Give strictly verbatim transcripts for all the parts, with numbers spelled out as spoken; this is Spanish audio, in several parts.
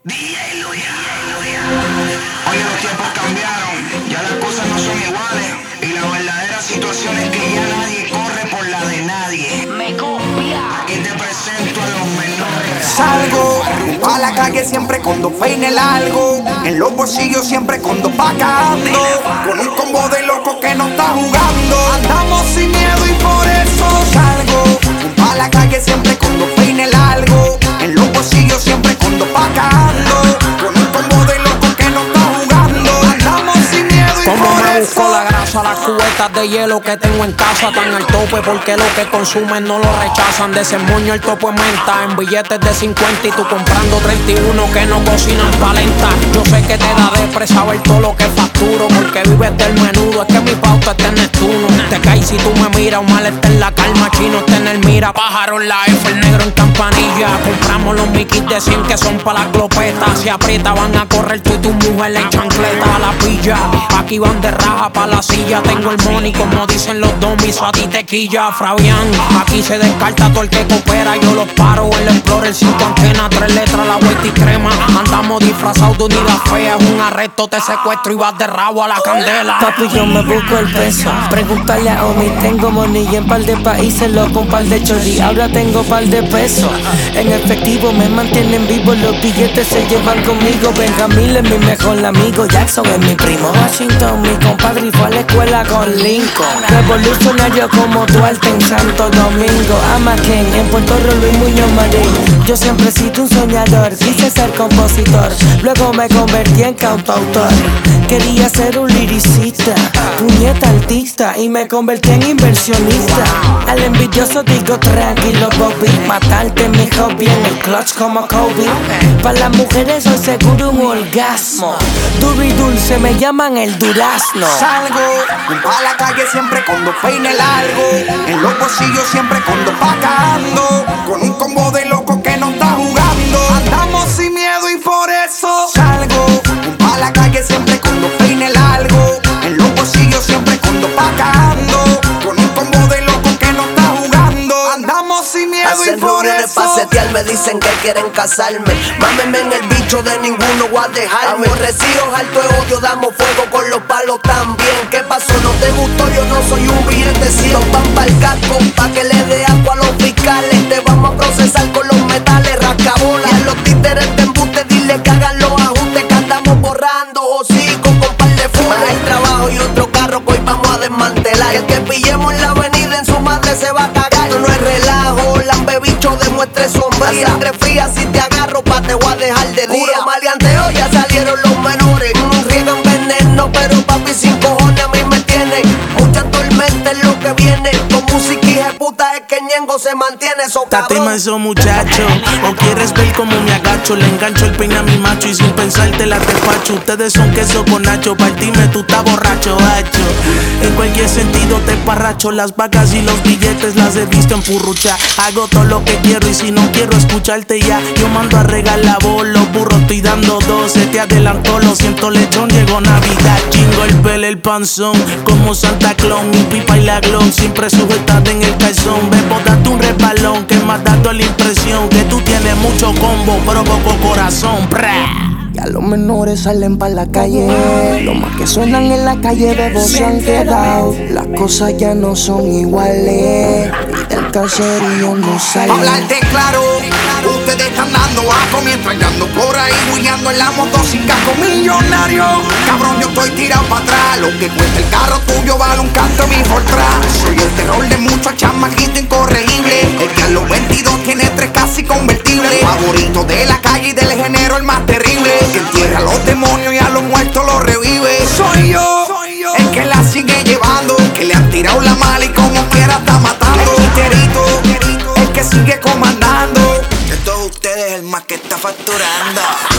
D J Luyan. Oye, los tiempos cambiaron, ya las cosas no son iguales. Y la verdadera situación es que ya nadie corre por la de nadie. Me copia. Aquí te presento a los menores. Salgo a la calle siempre con dos peines largos, en los bolsillos siempre con dos pacas ando, con un combo de loco que no está jugando. Andamos sin miedo y por eso salgo a la calle siempre con dos peines largos, en los bolsillos siempre con dos pacas ando, con un combo de loco que no está jugando. Andamos sin miedo y Como por me eso busco la grasa, las cubetas de hielo que tengo en casa están al tope porque lo que consumen no lo rechazan. De ese moño el topo es menta, en billetes de cincuenta y tú comprando treinta y uno que no cocinan palenta. Yo sé que te da depre saber todo lo que facturo porque vives del menudo, es que mi pauta está en Neptuno. Te caes si tú me miras, un mal está en la calma, chino está en el mira, pájaro en la F, el negro en campanilla. Compramos los miquis de cien que son pa' las glopetas, si aprieta van a correr tú y tu mujer en chancleta a la pilla. Aquí van de raja pa' la silla, tengo el money como dicen los domis, a ti te quilla, Fabián. Aquí se descarta todo el que coopera, yo los paro, el Explorer cinco antenas, tres letras, la vuelta y crema. Andamos disfrazados de unidad fea, es un arresto, te secuestro y vas de rabo a la candela. Papi, yo me busco el peso. Pregúntale a Omi, tengo money en par de países, loco, un par de chorri. Ahora tengo par de pesos. En efectivo me mantienen vivo, los billetes se llevan conmigo. Benjamín es mi mejor amigo, Jackson es mi primo. Washington, mi compadre, y fue a la escuela con Lincoln. Revolucionario como Duarte en Santo Domingo. Amaken, en Puerto Rico, Luis Muñoz Marín. Yo siempre he sido un soñador, quise ser compositor. Luego me convertí en cantautor. Quería ser un liricista, puñeta artista, y me convertí en inversionista. Al envidioso digo tranquilo, Bobby, matarte mi hobby en el clutch como Kobe. Para las mujeres soy seguro un orgasmo. Duro y dulce me llaman el durazno. salgo a la calle siempre con dos peines largos, en los bolsillos siempre con dos pacas ando, con un combo de loco que no está jugando. Andamos sin miedo y por eso salgo a la calle siempre con dos peines largos, en los bolsillos siempre con dos pacas ando, con un combo de loco que no está jugando. Andamos sin miedo Hacen y por reuniones eso pa' setear, me dicen que quieren casarme. Mámenme en el bicho, de ninguno voy a dejarme. Aborrecidos, alto de odio, damos fuego con los palos también. ¿Qué pasó? ¿No te gustó? Yo no soy un billete, si los van pa'l casco, pa' que le dé agua a los fiscales. Te vamos a procesar con los metales, rascabolas. Y a los títeres de embuste, dile que hagan los ajustes, que andamos borrando hocico con par de fumas. Hay trabajo y otro carro que hoy vamos a desmantelar. Y el que pillemos en la avenida en su madre se va a cagar. Esto no es relajo, lambe bicho demuestre sombría. Sangre fría, si te agarro pa' te voy a dejar de día. Puro maleanteo, ya salieron los menores. Mm, riegan veneno, pero papi sin cojones a mí me tiene. Mucha tormenta es lo que viene. Con música y puta es que Ñengo se mantiene. So Tate manso muchacho, o quieres ver cómo me agacho. Le engancho el peine a mi macho y sin pensarte la despacho. Ustedes son queso con nacho, partime tú estás borracho, hacho. En cualquier sentido te parracho. Las vacas y los billetes las he visto en purrucha. Hago todo lo que quiero y si no quiero escucharte ya, yo mando a regalar vos. Los burros estoy dando dos, se te adelantó, lo siento lechón, llegó Navidad. Chingo el pelo, el panzón, como Santa Claus. Mi pipa y la glow, siempre sujetada en el calzón. Bebo, date un resbalón, que más dando la impresión que tú tienes mucho combo, pero poco corazón. Bra. Ya los menores salen pa' la calle, los más que suenan en la calle de vos se han quedado. Las cosas ya no son iguales y del caserío no salen. Pa' hablarte claro, ustedes están dando asco mientras yo ando por ahí bullando en la moto sin casco millonario. Cabrón, yo estoy tirado para atrás, lo que cuesta el carro tuyo vale un canto mi Fortran. Soy el terror de muchos chamaquitos incorregibles, el que a los veintidós tiene tres casi convertibles. Favorito de la calle y del género el más terrible, que entierra a los demonios y a los muertos los revive. Soy yo, el que la sigue llevando, que le han tirado la mala y como quiera está matando. El titerito, el que sigue comandando. De todos ustedes el más que está facturando.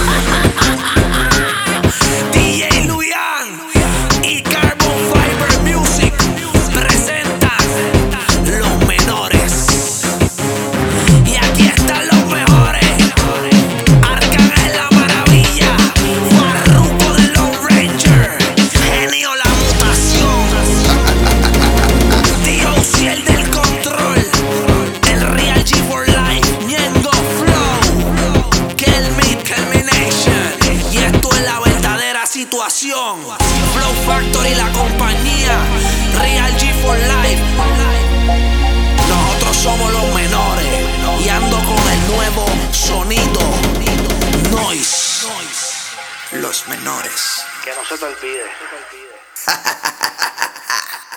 D J Luyan y Carbon Fiber Music presentan Los Menores. Y aquí están los mejores. Arcángel la Maravilla, Farruko de los Rangers, Genio la Mutación, Tío Ciel del Control, el Real G for Life, Ñengo Flow, Kelmi, Kelmination. actuación. Flow Factory, la compañía. Real G for Life. Nosotros somos los menores y ando con el nuevo sonido Noise. Los menores. Que no se te olvide.